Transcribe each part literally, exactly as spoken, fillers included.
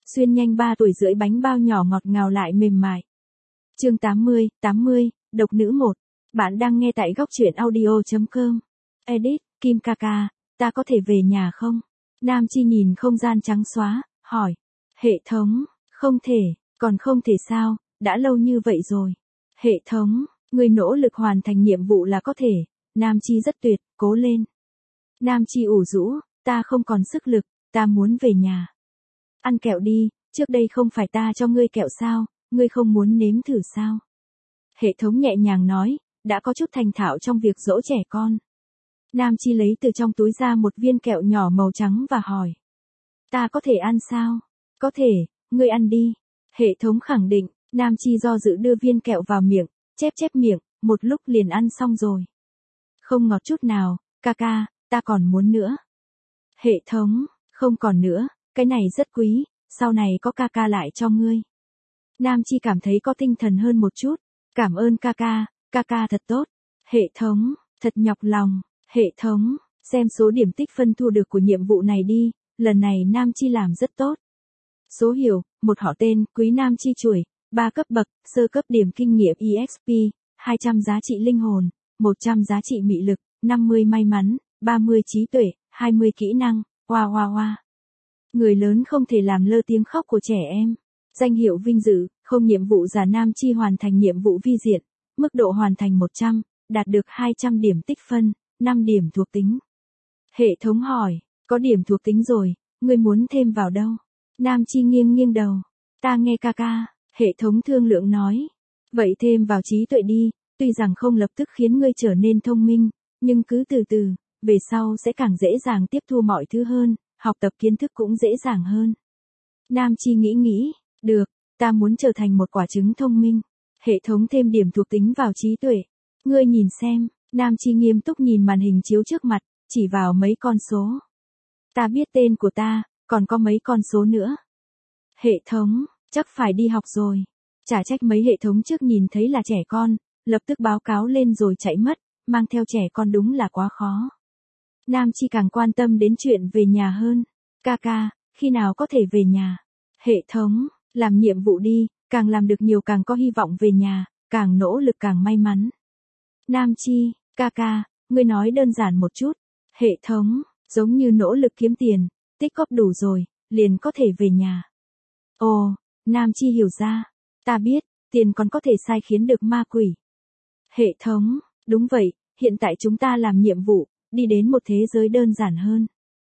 xuyên nhanh ba tuổi rưỡi bánh bao nhỏ ngọt ngào lại mềm mại. Chương tám mươi, tám mươi, độc nữ một. Bạn đang nghe tại góc truyện audio chấm com. Edit, Kim Kaka, ta có thể về nhà không? Nam Chi nhìn không gian trắng xóa, hỏi. Hệ thống, không thể, còn không thể sao, đã lâu như vậy rồi. Hệ thống, người nỗ lực hoàn thành nhiệm vụ là có thể. Nam Chi rất tuyệt, cố lên. Nam Chi ủ rũ, ta không còn sức lực, ta muốn về nhà. Ăn kẹo đi, trước đây không phải ta cho ngươi kẹo sao, ngươi không muốn nếm thử sao? Hệ thống nhẹ nhàng nói, đã có chút thành thạo trong việc dỗ trẻ con. Nam Chi lấy từ trong túi ra một viên kẹo nhỏ màu trắng và hỏi. Ta có thể ăn sao? Có thể, ngươi ăn đi. Hệ thống khẳng định, Nam Chi do dự đưa viên kẹo vào miệng, chép chép miệng, một lúc liền ăn xong rồi. Không ngọt chút nào, Kaka, ta còn muốn nữa. Hệ thống, không còn nữa, cái này rất quý, sau này có Kaka lại cho ngươi. Nam Chi cảm thấy có tinh thần hơn một chút, cảm ơn Kaka, Kaka thật tốt. Hệ thống, thật nhọc lòng, hệ thống, xem số điểm tích phân thu được của nhiệm vụ này đi, lần này Nam Chi làm rất tốt. Số hiệu, một họ tên, Quý Nam Chi chuỗi, ba cấp bậc, sơ cấp điểm kinh nghiệm e ích pê, hai trăm giá trị linh hồn, một trăm giá trị mị lực, năm mươi may mắn, ba mươi trí tuệ, hai mươi kỹ năng, hoa hoa hoa. Người lớn không thể làm lơ tiếng khóc của trẻ em. Danh hiệu vinh dự, không nhiệm vụ giả Nam Chi hoàn thành nhiệm vụ vi diện, mức độ hoàn thành một trăm, đạt được hai trăm điểm tích phân, năm điểm thuộc tính. Hệ thống hỏi, có điểm thuộc tính rồi, ngươi muốn thêm vào đâu? Nam Chi nghiêng nghiêng đầu, ta nghe Kaka, hệ thống thương lượng nói. Vậy thêm vào trí tuệ đi, tuy rằng không lập tức khiến ngươi trở nên thông minh, nhưng cứ từ từ, về sau sẽ càng dễ dàng tiếp thu mọi thứ hơn, học tập kiến thức cũng dễ dàng hơn. Nam Chi nghĩ nghĩ, được, ta muốn trở thành một quả trứng thông minh. Hệ thống thêm điểm thuộc tính vào trí tuệ. Ngươi nhìn xem, Nam Chi nghiêm túc nhìn màn hình chiếu trước mặt, chỉ vào mấy con số. Ta biết tên của ta, còn có mấy con số nữa. Hệ thống, chắc phải đi học rồi. Chả trách mấy hệ thống trước nhìn thấy là trẻ con, lập tức báo cáo lên rồi chạy mất, mang theo trẻ con đúng là quá khó. Nam Chi càng quan tâm đến chuyện về nhà hơn. Kaka, khi nào có thể về nhà? Hệ thống, làm nhiệm vụ đi, càng làm được nhiều càng có hy vọng về nhà, càng nỗ lực càng may mắn. Nam Chi, Kaka, ngươi nói đơn giản một chút. Hệ thống, giống như nỗ lực kiếm tiền, tích góp đủ rồi, liền có thể về nhà. Ồ, Nam Chi hiểu ra. Ta biết, tiền còn có thể sai khiến được ma quỷ. Hệ thống, đúng vậy, hiện tại chúng ta làm nhiệm vụ, đi đến một thế giới đơn giản hơn.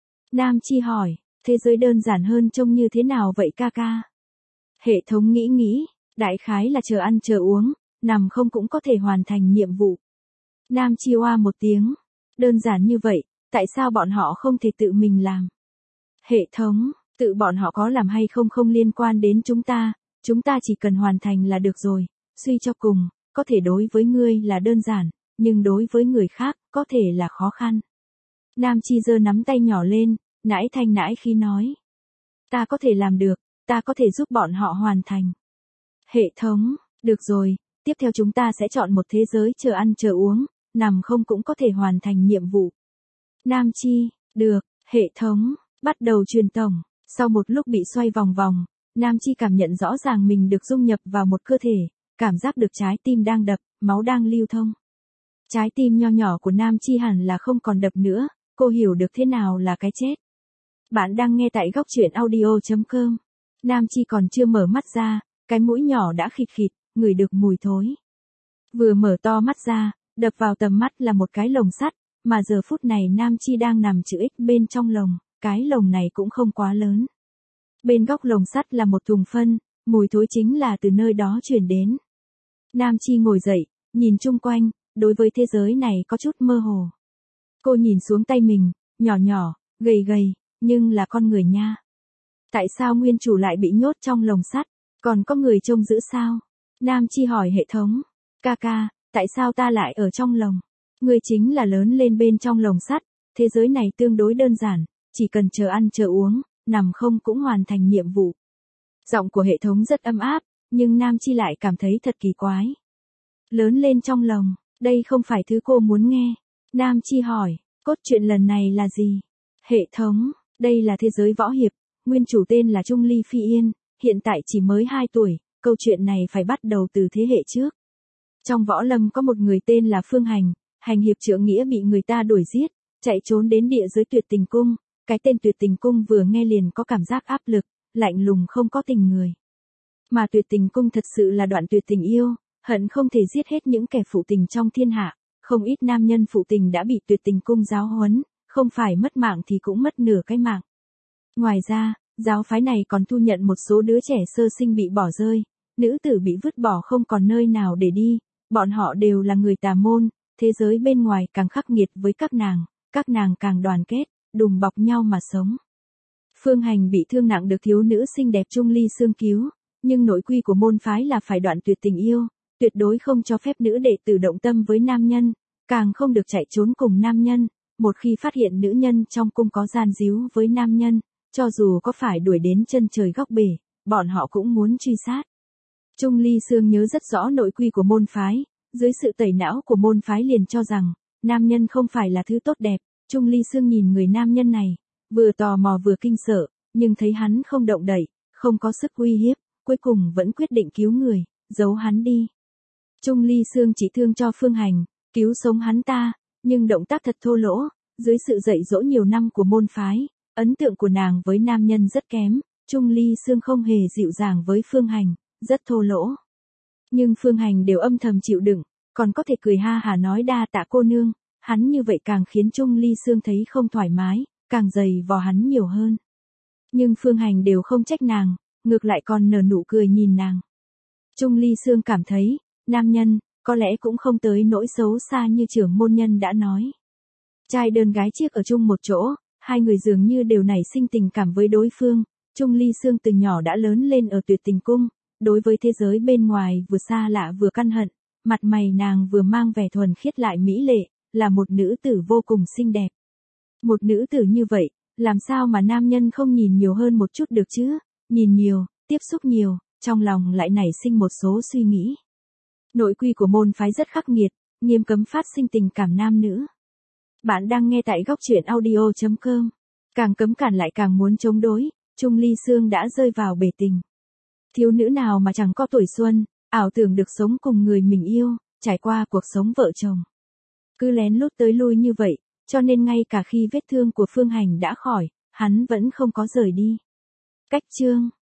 Nam Chi hỏi, thế giới đơn giản hơn trông như thế nào vậy Kaka? Hệ thống nghĩ nghĩ, đại khái là chờ ăn chờ uống, nằm không cũng có thể hoàn thành nhiệm vụ. Nam Chi oa một tiếng, đơn giản như vậy, tại sao bọn họ không thể tự mình làm? Hệ thống, tự bọn họ có làm hay không không liên quan đến chúng ta, chúng ta chỉ cần hoàn thành là được rồi, suy cho cùng, có thể đối với ngươi là đơn giản, nhưng đối với người khác, có thể là khó khăn. Nam Chi giơ nắm tay nhỏ lên, nãi thanh nãi khí nói. Ta có thể làm được, ta có thể giúp bọn họ hoàn thành. Hệ thống, được rồi, tiếp theo chúng ta sẽ chọn một thế giới chờ ăn chờ uống, nằm không cũng có thể hoàn thành nhiệm vụ. Nam Chi, được, hệ thống, bắt đầu truyền tổng. Sau một lúc bị xoay vòng vòng, Nam Chi cảm nhận rõ ràng mình được dung nhập vào một cơ thể, cảm giác được trái tim đang đập, máu đang lưu thông. Trái tim nho nhỏ của Nam Chi hẳn là không còn đập nữa, cô hiểu được thế nào là cái chết. Bạn đang nghe tại góc truyện audio chấm com. Nam Chi còn chưa mở mắt ra, cái mũi nhỏ đã khịt khịt, ngửi được mùi thối. Vừa mở to mắt ra, đập vào tầm mắt là một cái lồng sắt, mà giờ phút này Nam Chi đang nằm chữ X bên trong lồng, cái lồng này cũng không quá lớn. Bên góc lồng sắt là một thùng phân, mùi thối chính là từ nơi đó truyền đến. Nam Chi ngồi dậy, nhìn chung quanh, đối với thế giới này có chút mơ hồ. Cô nhìn xuống tay mình, nhỏ nhỏ, gầy gầy, nhưng là con người nha. Tại sao nguyên chủ lại bị nhốt trong lồng sắt, còn có người trông giữ sao? Nam Chi hỏi hệ thống. Kaka, tại sao ta lại ở trong lồng? Ngươi chính là lớn lên bên trong lồng sắt, thế giới này tương đối đơn giản, chỉ cần chờ ăn chờ uống, nằm không cũng hoàn thành nhiệm vụ. Giọng của hệ thống rất ấm áp, nhưng Nam Chi lại cảm thấy thật kỳ quái. Lớn lên trong lồng, đây không phải thứ cô muốn nghe. Nam Chi hỏi, cốt truyện lần này là gì? Hệ thống, đây là thế giới võ hiệp, Nguyên chủ tên là Trung Ly Phi Yên, hiện tại chỉ mới hai tuổi, câu chuyện này phải bắt đầu từ thế hệ trước. Trong võ lâm có một người tên là Phương Hành, hành hiệp trượng nghĩa bị người ta đuổi giết, chạy trốn đến địa giới Tuyệt Tình Cung, cái tên Tuyệt Tình Cung vừa nghe liền có cảm giác áp lực, lạnh lùng không có tình người. Mà Tuyệt Tình Cung thật sự là đoạn tuyệt tình yêu, hận không thể giết hết những kẻ phụ tình trong thiên hạ, không ít nam nhân phụ tình đã bị Tuyệt Tình Cung giáo huấn, không phải mất mạng thì cũng mất nửa cái mạng. Ngoài ra, giáo phái này còn thu nhận một số đứa trẻ sơ sinh bị bỏ rơi, nữ tử bị vứt bỏ không còn nơi nào để đi, bọn họ đều là người tà môn, thế giới bên ngoài càng khắc nghiệt với các nàng, các nàng càng đoàn kết, đùm bọc nhau mà sống. Phương Hành bị thương nặng được thiếu nữ xinh đẹp Trung Ly Sương cứu, nhưng nội quy của môn phái là phải đoạn tuyệt tình yêu, tuyệt đối không cho phép nữ đệ tử động tâm với nam nhân, càng không được chạy trốn cùng nam nhân, một khi phát hiện nữ nhân trong cung có gian díu với nam nhân, cho dù có phải đuổi đến chân trời góc bể, bọn họ cũng muốn truy sát. Trung Ly Sương nhớ rất rõ nội quy của môn phái, dưới sự tẩy não của môn phái liền cho rằng, nam nhân không phải là thứ tốt đẹp. Trung Ly Sương nhìn người nam nhân này, vừa tò mò vừa kinh sợ, nhưng thấy hắn không động đậy, không có sức uy hiếp, cuối cùng vẫn quyết định cứu người, giấu hắn đi. Trung Ly Sương chỉ thương cho Phương Hành, cứu sống hắn ta, nhưng động tác thật thô lỗ, dưới sự dạy dỗ nhiều năm của môn phái, ấn tượng của nàng với nam nhân rất kém, Trung Ly Sương không hề dịu dàng với Phương Hành, rất thô lỗ. Nhưng Phương Hành đều âm thầm chịu đựng, còn có thể cười ha hả nói đa tạ cô nương, hắn như vậy càng khiến Trung Ly Sương thấy không thoải mái, càng dày vò hắn nhiều hơn. Nhưng Phương Hành đều không trách nàng, ngược lại còn nở nụ cười nhìn nàng. Trung Ly Sương cảm thấy, nam nhân, có lẽ cũng không tới nỗi xấu xa như trưởng môn nhân đã nói. Trai đơn gái chiếc ở chung một chỗ, hai người dường như đều nảy sinh tình cảm với đối phương. Trung Ly Sương từ nhỏ đã lớn lên ở Tuyệt Tình Cung, đối với thế giới bên ngoài vừa xa lạ vừa căm hận, mặt mày nàng vừa mang vẻ thuần khiết lại mỹ lệ, là một nữ tử vô cùng xinh đẹp. Một nữ tử như vậy, làm sao mà nam nhân không nhìn nhiều hơn một chút được chứ, nhìn nhiều, tiếp xúc nhiều, trong lòng lại nảy sinh một số suy nghĩ. Nội quy của môn phái rất khắc nghiệt, nghiêm cấm phát sinh tình cảm nam nữ. Bạn đang nghe tại góc truyện audio chấm com. Càng cấm cản lại càng muốn chống đối, Trung Ly Sương đã rơi vào bể tình. Thiếu nữ nào mà chẳng có tuổi xuân, ảo tưởng được sống cùng người mình yêu, trải qua cuộc sống vợ chồng. Cứ lén lút tới lui như vậy, cho nên ngay cả khi vết thương của Phương Hành đã khỏi, hắn vẫn không có rời đi. Cách chương